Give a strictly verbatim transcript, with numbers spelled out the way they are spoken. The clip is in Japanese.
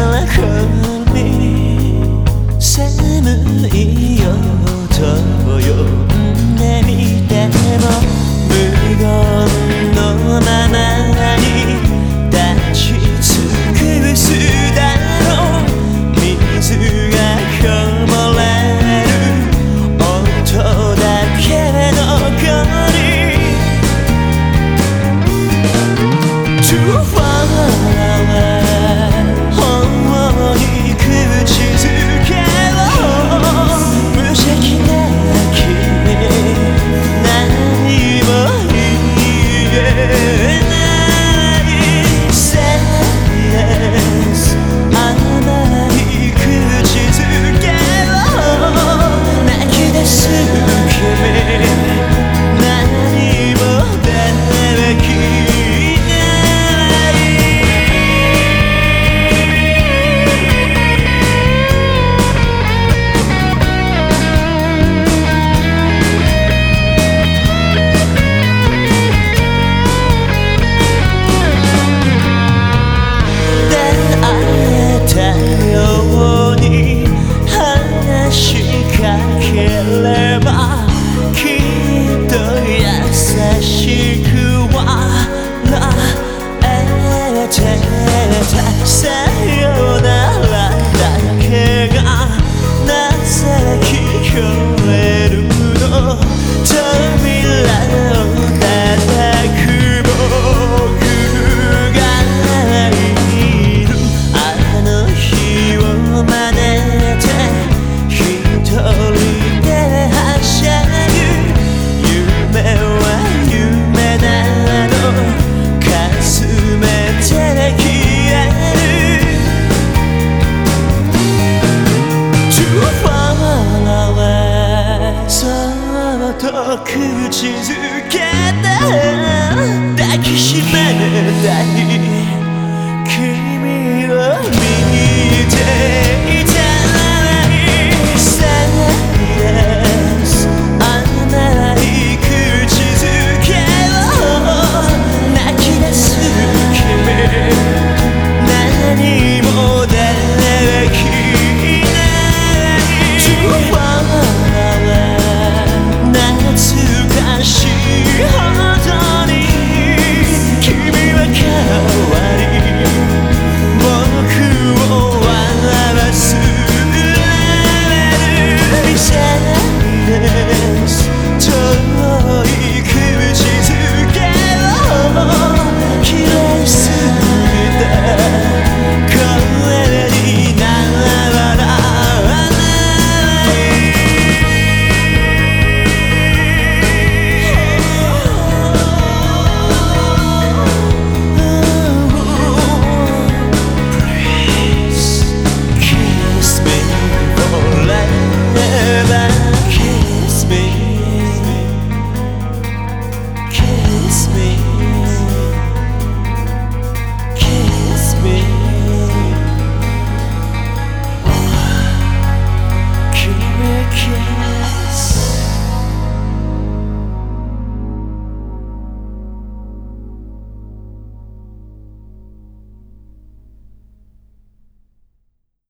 頃に寒いよと呼んでみても無言のままに立ち尽くすだろう。水がこぼれる音だけ残り Too far away 頬に口づけを無邪気な君何も言えない Sadness 甘い口づけを泣き出す君何もできさよならだけがなぜ聞こえるの扉を叩く僕がいるあの日を真似て一人ではしゃぐ夢は夢なのかすめて消えるそっと口づけて抱きしめたい